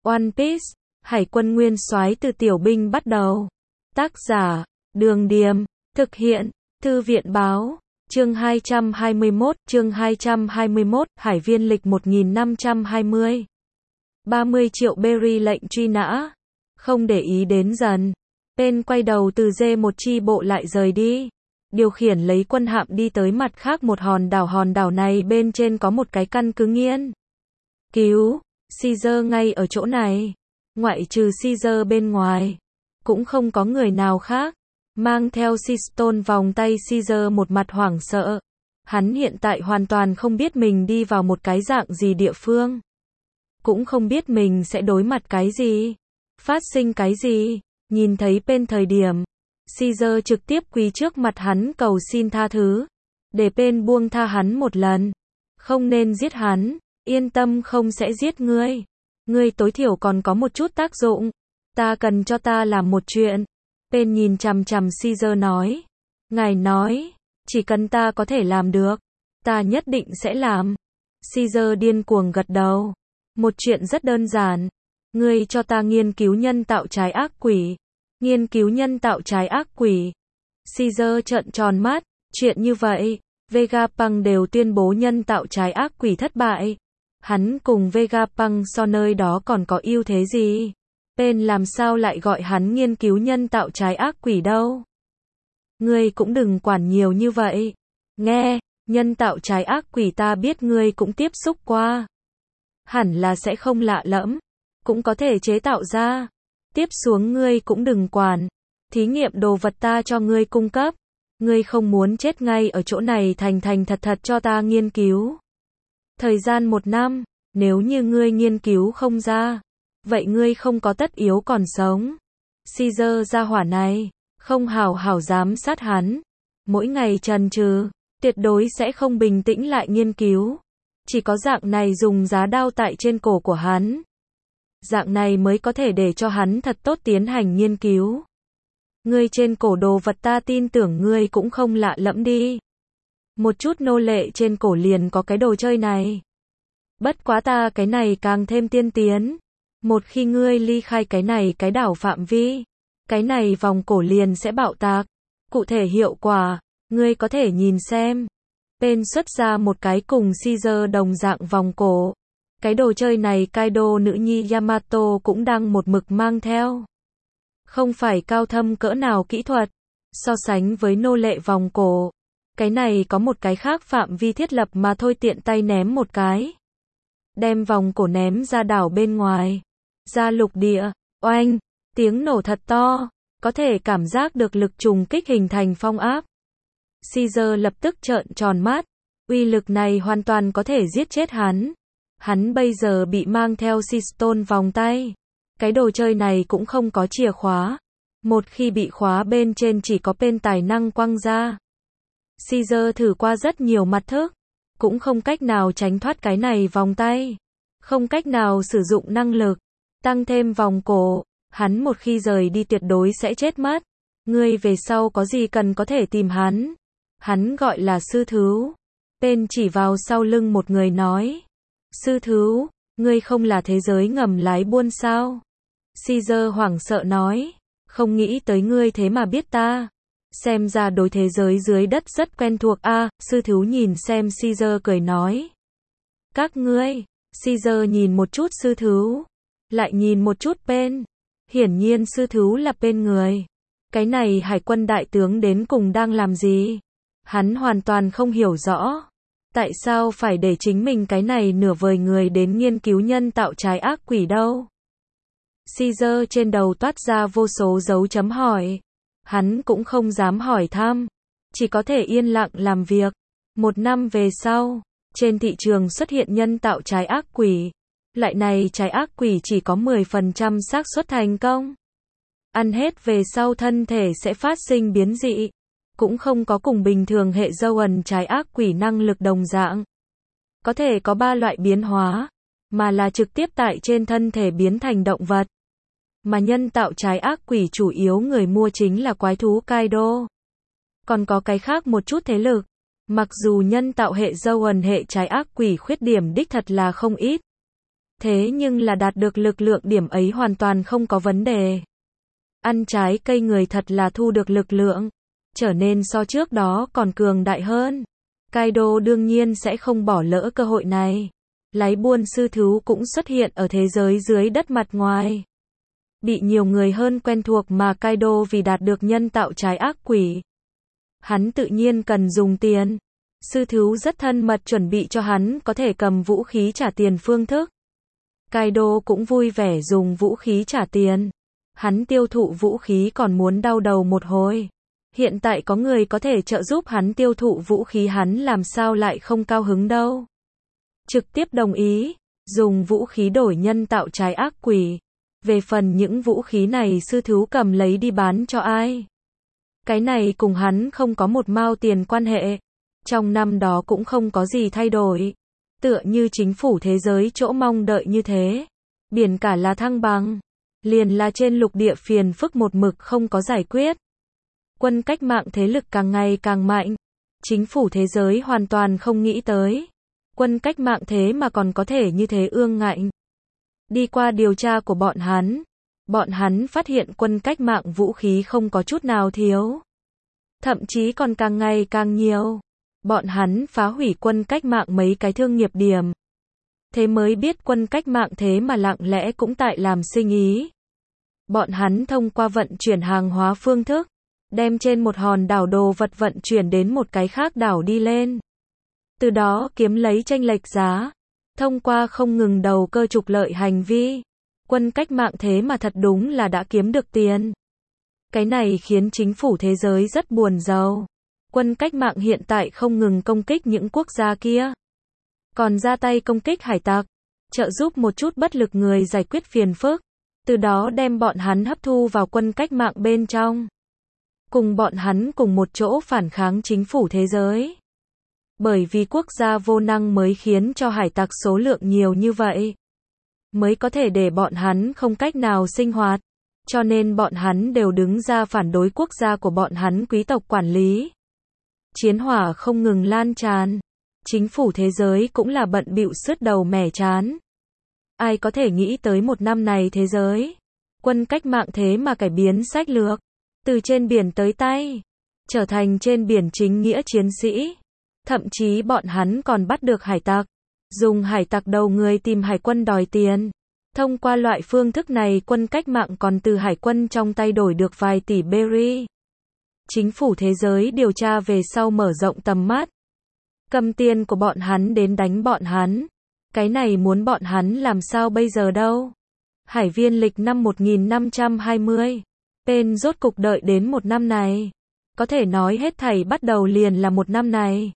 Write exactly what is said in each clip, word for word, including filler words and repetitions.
One Piece, Hải quân nguyên soái từ tiểu binh bắt đầu. Tác giả, Đường Điềm, thực hiện, Thư viện Báo, chương hai trăm hai mươi mốt, chương hai trăm hai mươi mốt, Hải viên lịch một nghìn năm trăm hai mươi. ba mươi triệu berry lệnh truy nã. Không để ý đến dần. Pen quay đầu từ dê một chi bộ lại rời đi. Điều khiển lấy quân hạm đi tới mặt khác một hòn đảo. Hòn đảo này bên trên có một cái căn cứ nghiên cứu. Caesar ngay ở chỗ này. Ngoại trừ Caesar bên ngoài, cũng không có người nào khác. Mang theo Seastone vòng tay, Caesar một mặt hoảng sợ. Hắn hiện tại hoàn toàn không biết mình đi vào một cái dạng gì địa phương. Cũng không biết mình sẽ đối mặt cái gì. Phát sinh cái gì. Nhìn thấy Pen thời điểm, Caesar trực tiếp quỳ trước mặt hắn cầu xin tha thứ. Để Pen buông tha hắn một lần. Không nên giết hắn. Yên tâm, không sẽ giết ngươi. Ngươi tối thiểu còn có một chút tác dụng. Ta cần cho ta làm một chuyện. Pen nhìn chằm chằm Caesar nói. Ngài nói, chỉ cần ta có thể làm được, ta nhất định sẽ làm. Caesar điên cuồng gật đầu. Một chuyện rất đơn giản. Ngươi cho ta nghiên cứu nhân tạo trái ác quỷ. Nghiên cứu nhân tạo trái ác quỷ. Caesar trợn tròn mắt. Chuyện như vậy, Vegapunk đều tuyên bố nhân tạo trái ác quỷ thất bại. Hắn cùng Vegapunk so nơi đó còn có ưu thế gì? Pen làm sao lại gọi hắn nghiên cứu nhân tạo trái ác quỷ đâu? Ngươi cũng đừng quản nhiều như vậy. Nghe, nhân tạo trái ác quỷ ta biết ngươi cũng tiếp xúc qua. Hẳn là sẽ không lạ lẫm. Cũng có thể chế tạo ra. Tiếp xuống ngươi cũng đừng quản. Thí nghiệm đồ vật ta cho ngươi cung cấp. Ngươi không muốn chết ngay ở chỗ này, thành thành thật thật cho ta nghiên cứu. Thời gian một năm, nếu như ngươi nghiên cứu không ra, vậy ngươi không có tất yếu còn sống. Caesar gia hỏa này, không hảo hảo giám sát hắn. Mỗi ngày trần trừ, tuyệt đối sẽ không bình tĩnh lại nghiên cứu. Chỉ có dạng này dùng giá đao tại trên cổ của hắn. Dạng này mới có thể để cho hắn thật tốt tiến hành nghiên cứu. Ngươi trên cổ đồ vật ta tin tưởng ngươi cũng không lạ lẫm đi. Một chút nô lệ trên cổ liền có cái đồ chơi này. Bất quá ta cái này càng thêm tiên tiến. Một khi ngươi ly khai cái này cái đảo phạm vi, cái này vòng cổ liền sẽ bạo tạc. Cụ thể hiệu quả, ngươi có thể nhìn xem. Pen xuất ra một cái cùng Caesar đồng dạng vòng cổ. Cái đồ chơi này Kaido nữ nhi Yamato cũng đang một mực mang theo. Không phải cao thâm cỡ nào kỹ thuật. So sánh với nô lệ vòng cổ, cái này có một cái khác phạm vi thiết lập mà thôi, tiện tay ném một cái. Đem vòng cổ ném ra đảo bên ngoài. Ra lục địa. Oanh. Tiếng nổ thật to. Có thể cảm giác được lực trùng kích hình thành phong áp. Caesar lập tức trợn tròn mắt. Uy lực này hoàn toàn có thể giết chết hắn. Hắn bây giờ bị mang theo Seastone vòng tay. Cái đồ chơi này cũng không có chìa khóa. Một khi bị khóa bên trên chỉ có Pen tài năng quăng ra. Caesar thử qua rất nhiều mặt thức. Cũng không cách nào tránh thoát cái này vòng tay. Không cách nào sử dụng năng lực. Tăng thêm vòng cổ. Hắn một khi rời đi tuyệt đối sẽ chết mất. Ngươi về sau có gì cần có thể tìm hắn. Hắn gọi là sư thú. Pen chỉ vào sau lưng một người nói. Sư thú, ngươi không là thế giới ngầm lái buôn sao? Caesar hoảng sợ nói. Không nghĩ tới ngươi thế mà biết ta. Xem ra đối thế giới dưới đất rất quen thuộc a. À, sư thú nhìn xem Caesar cười nói. Các ngươi. Caesar nhìn một chút sư thú. Lại nhìn một chút Pen. Hiển nhiên sư thú là Pen người. Cái này hải quân đại tướng đến cùng đang làm gì? Hắn hoàn toàn không hiểu rõ. Tại sao phải để chính mình cái này nửa vời người đến nghiên cứu nhân tạo trái ác quỷ đâu? Caesar trên đầu toát ra vô số dấu chấm hỏi. Hắn cũng không dám hỏi thăm. Chỉ có thể yên lặng làm việc. Một năm về sau, trên thị trường xuất hiện nhân tạo trái ác quỷ. Loại này trái ác quỷ chỉ có mười phần trăm xác suất thành công. Ăn hết về sau thân thể sẽ phát sinh biến dị. Cũng không có cùng bình thường hệ dâu ẩn trái ác quỷ năng lực đồng dạng. Có thể có ba loại biến hóa, mà là trực tiếp tại trên thân thể biến thành động vật. Mà nhân tạo trái ác quỷ chủ yếu người mua chính là quái thú Kaido. Còn có cái khác một chút thế lực. Mặc dù nhân tạo hệ dâu ẩn hệ trái ác quỷ khuyết điểm đích thật là không ít. Thế nhưng là đạt được lực lượng điểm ấy hoàn toàn không có vấn đề. Ăn trái cây người thật là thu được lực lượng, trở nên so trước đó còn cường đại hơn. Kaido đương nhiên sẽ không bỏ lỡ cơ hội này. Lái buôn sư thú cũng xuất hiện ở thế giới dưới đất mặt ngoài. Bị nhiều người hơn quen thuộc mà Kaido vì đạt được nhân tạo trái ác quỷ. Hắn tự nhiên cần dùng tiền. Sư thú rất thân mật chuẩn bị cho hắn có thể cầm vũ khí trả tiền phương thức. Kaido cũng vui vẻ dùng vũ khí trả tiền. Hắn tiêu thụ vũ khí còn muốn đau đầu một hồi. Hiện tại có người có thể trợ giúp hắn tiêu thụ vũ khí, hắn làm sao lại không cao hứng đâu. Trực tiếp đồng ý, dùng vũ khí đổi nhân tạo trái ác quỷ. Về phần những vũ khí này sư thú cầm lấy đi bán cho ai, cái này cùng hắn không có một mao tiền quan hệ. Trong năm đó cũng không có gì thay đổi. Tựa như chính phủ thế giới chỗ mong đợi như thế. Biển cả là thăng bằng. Liền là trên lục địa phiền phức một mực không có giải quyết. Quân cách mạng thế lực càng ngày càng mạnh. Chính phủ thế giới hoàn toàn không nghĩ tới. Quân cách mạng thế mà còn có thể như thế ương ngạnh. Đi qua điều tra của bọn hắn, bọn hắn phát hiện quân cách mạng vũ khí không có chút nào thiếu. Thậm chí còn càng ngày càng nhiều. Bọn hắn phá hủy quân cách mạng mấy cái thương nghiệp điểm. Thế mới biết quân cách mạng thế mà lặng lẽ cũng tại làm sinh ý. Bọn hắn thông qua vận chuyển hàng hóa phương thức, đem trên một hòn đảo đồ vật vận chuyển đến một cái khác đảo đi lên. Từ đó kiếm lấy chênh lệch giá. Thông qua không ngừng đầu cơ trục lợi hành vi, quân cách mạng thế mà thật đúng là đã kiếm được tiền. Cái này khiến chính phủ thế giới rất buồn rầu. Quân cách mạng hiện tại không ngừng công kích những quốc gia kia, còn ra tay công kích hải tặc, trợ giúp một chút bất lực người giải quyết phiền phức, từ đó đem bọn hắn hấp thu vào quân cách mạng bên trong. Cùng bọn hắn cùng một chỗ phản kháng chính phủ thế giới. Bởi vì quốc gia vô năng mới khiến cho hải tặc số lượng nhiều như vậy. Mới có thể để bọn hắn không cách nào sinh hoạt. Cho nên bọn hắn đều đứng ra phản đối quốc gia của bọn hắn quý tộc quản lý. Chiến hỏa không ngừng lan tràn. Chính phủ thế giới cũng là bận bịu sứt đầu mẻ trán. Ai có thể nghĩ tới một năm này thế giới. Quân cách mạng thế mà cải biến sách lược. Từ trên biển tới tay. Trở thành trên biển chính nghĩa chiến sĩ. Thậm chí bọn hắn còn bắt được hải tặc. Dùng hải tặc đầu người tìm hải quân đòi tiền. Thông qua loại phương thức này quân cách mạng còn từ hải quân trong tay đổi được vài tỷ berry. Chính phủ thế giới điều tra về sau mở rộng tầm mắt. Cầm tiền của bọn hắn đến đánh bọn hắn. Cái này muốn bọn hắn làm sao bây giờ đâu. Hải viên lịch năm một nghìn năm trăm hai mươi. Tên rốt cục đợi đến một năm này. Có thể nói hết thảy bắt đầu liền là một năm này.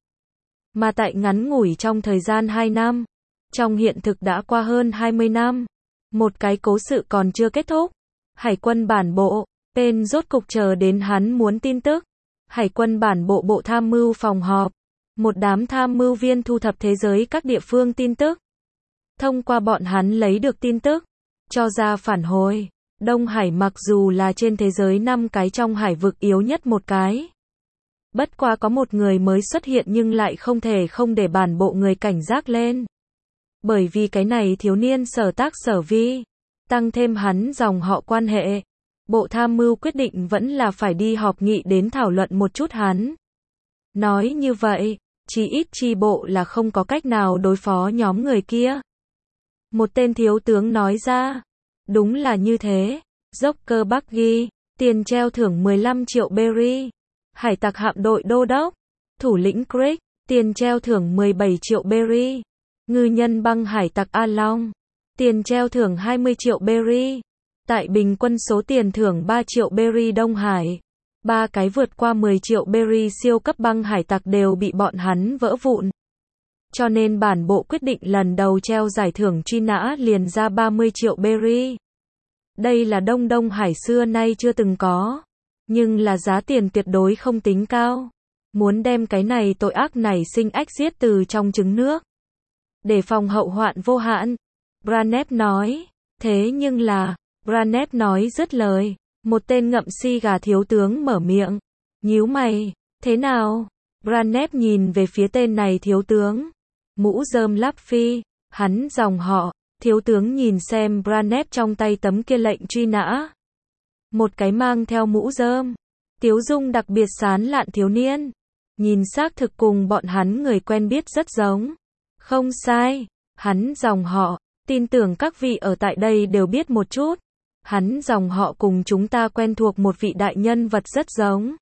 Mà tại ngắn ngủi trong thời gian hai năm. Trong hiện thực đã qua hơn hai mươi năm. Một cái cố sự còn chưa kết thúc. Hải quân bản bộ. Tên rốt cục chờ đến hắn muốn tin tức. Hải quân bản bộ bộ tham mưu phòng họp. Một đám tham mưu viên thu thập thế giới các địa phương tin tức. Thông qua bọn hắn lấy được tin tức. Cho ra phản hồi. Đông Hải mặc dù là trên thế giới năm cái trong hải vực yếu nhất một cái. Bất quá có một người mới xuất hiện nhưng lại không thể không để bản bộ người cảnh giác lên. Bởi vì cái này thiếu niên Sở Tác Sở Vi. Tăng thêm hắn dòng họ quan hệ. Bộ tham mưu quyết định vẫn là phải đi họp nghị đến thảo luận một chút hắn. Nói như vậy, chí ít chi bộ là không có cách nào đối phó nhóm người kia. Một tên thiếu tướng nói ra. Đúng là như thế. Joker Buggy, tiền treo thưởng mười lăm triệu berry. Hải tặc hạm đội đô đốc. Thủ lĩnh Crick, tiền treo thưởng mười bảy triệu berry. Ngư nhân băng hải tặc A Long, tiền treo thưởng hai mươi triệu berry. Tại bình quân số tiền thưởng ba triệu berry Đông Hải. Ba cái vượt qua mười triệu berry siêu cấp băng hải tặc đều bị bọn hắn vỡ vụn. Cho nên bản bộ quyết định lần đầu treo giải thưởng truy nã liền ra ba mươi triệu berry. Đây là Đông Đông Hải xưa nay chưa từng có. Nhưng là giá tiền tuyệt đối không tính cao. Muốn đem cái này tội ác nảy sinh ách giết từ trong trứng nước. Để phòng hậu hoạn vô hạn. Branep nói. Thế nhưng là, Branep nói dứt lời. Một tên ngậm si gà thiếu tướng mở miệng. Nhíu mày. Thế nào? Branep nhìn về phía tên này thiếu tướng. Mũ rơm Láp Phi. Hắn dòng họ. Thiếu tướng nhìn xem Branep trong tay tấm kia lệnh truy nã. Một cái mang theo mũ rơm. Tiếu dung đặc biệt sán lạn thiếu niên. Nhìn xác thực cùng bọn hắn người quen biết rất giống. Không sai. Hắn dòng họ. Tin tưởng các vị ở tại đây đều biết một chút. Hắn dòng họ cùng chúng ta quen thuộc một vị đại nhân vật rất giống.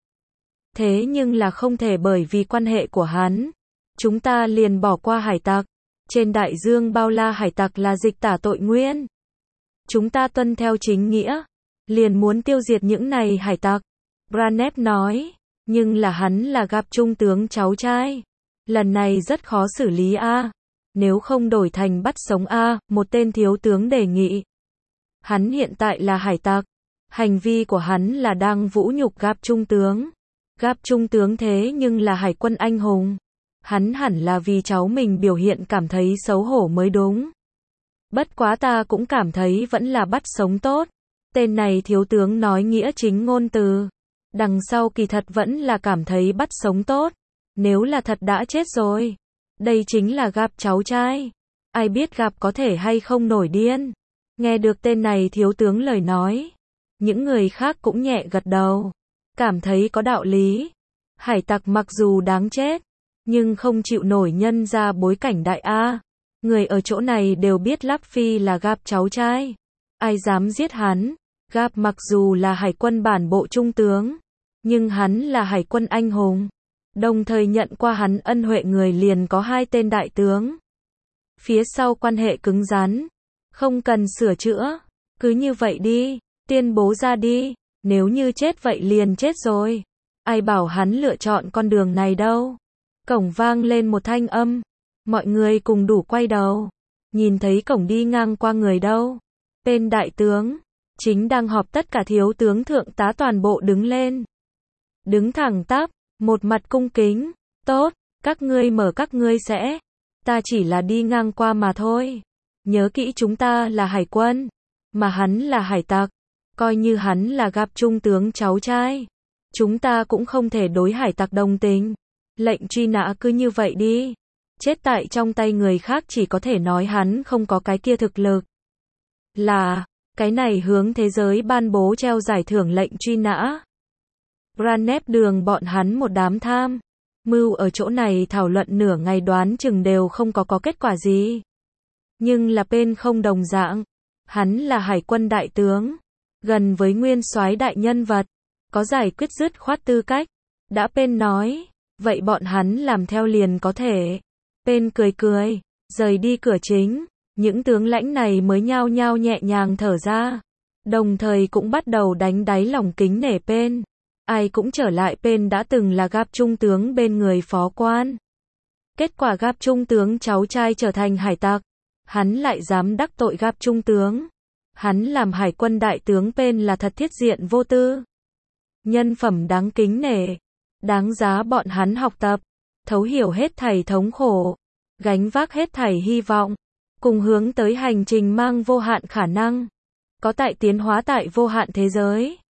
Thế nhưng là không thể bởi vì quan hệ của hắn. Chúng ta liền bỏ qua hải tặc. Trên đại dương bao la hải tặc là dịch tả tội nguyên. Chúng ta tuân theo chính nghĩa. Liền muốn tiêu diệt những này hải tặc. Branep nói. Nhưng là hắn là gặp trung tướng cháu trai. Lần này rất khó xử lý a. Nếu không đổi thành bắt sống a, một tên thiếu tướng đề nghị. Hắn hiện tại là hải tặc. Hành vi của hắn là đang vũ nhục gặp trung tướng. Gặp trung tướng thế nhưng là hải quân anh hùng. Hắn hẳn là vì cháu mình biểu hiện cảm thấy xấu hổ mới đúng. Bất quá ta cũng cảm thấy vẫn là bắt sống tốt. Tên này thiếu tướng nói nghĩa chính ngôn từ. Đằng sau kỳ thật vẫn là cảm thấy bắt sống tốt. Nếu là thật đã chết rồi. Đây chính là gặp cháu trai. Ai biết gặp có thể hay không nổi điên. Nghe được tên này thiếu tướng lời nói. Những người khác cũng nhẹ gật đầu. Cảm thấy có đạo lý. Hải tặc mặc dù đáng chết. Nhưng không chịu nổi nhân ra bối cảnh đại A. Người ở chỗ này đều biết Láp Phi là gặp cháu trai. Ai dám giết hắn. Gặp mặc dù là hải quân bản bộ trung tướng. Nhưng hắn là hải quân anh hùng. Đồng thời nhận qua hắn ân huệ người liền có hai tên đại tướng. Phía sau quan hệ cứng rắn. Không cần sửa chữa. Cứ như vậy đi. Tuyên bố ra đi. Nếu như chết vậy liền chết rồi. Ai bảo hắn lựa chọn con đường này đâu. Cổng vang lên một thanh âm. Mọi người cùng đủ quay đầu. Nhìn thấy cổng đi ngang qua người đâu. Tên đại tướng. Chính đang họp tất cả thiếu tướng thượng tá toàn bộ đứng lên. Đứng thẳng tắp. Một mặt cung kính. Tốt. Các ngươi mở các ngươi sẽ. Ta chỉ là đi ngang qua mà thôi. Nhớ kỹ chúng ta là hải quân. Mà hắn là hải tặc. Coi như hắn là gặp trung tướng cháu trai. Chúng ta cũng không thể đối hải tặc đồng tình. Lệnh truy nã cứ như vậy đi. Chết tại trong tay người khác chỉ có thể nói hắn không có cái kia thực lực. Là, cái này hướng thế giới ban bố treo giải thưởng lệnh truy nã. Branep đường bọn hắn một đám tham. Mưu ở chỗ này thảo luận nửa ngày đoán chừng đều không có có kết quả gì. Nhưng là bên không đồng dạng. Hắn là hải quân đại tướng. Gần với nguyên soái đại nhân vật. Có giải quyết dứt khoát tư cách. Đã bên nói. Vậy bọn hắn làm theo liền có thể. Bên cười cười. Rời đi cửa chính. Những tướng lãnh này mới nhao nhao nhẹ nhàng thở ra. Đồng thời cũng bắt đầu đánh đáy lòng kính nể bên. Ai cũng trở lại bên đã từng là gặp trung tướng bên người phó quan. Kết quả gặp trung tướng cháu trai trở thành hải tặc. Hắn lại dám đắc tội gặp trung tướng. Hắn làm hải quân đại tướng bên là thật thiết diện vô tư. Nhân phẩm đáng kính nể. Đáng giá bọn hắn học tập. Thấu hiểu hết thảy thống khổ. Gánh vác hết thảy hy vọng. Cùng hướng tới hành trình mang vô hạn khả năng. Có tại tiến hóa tại vô hạn thế giới.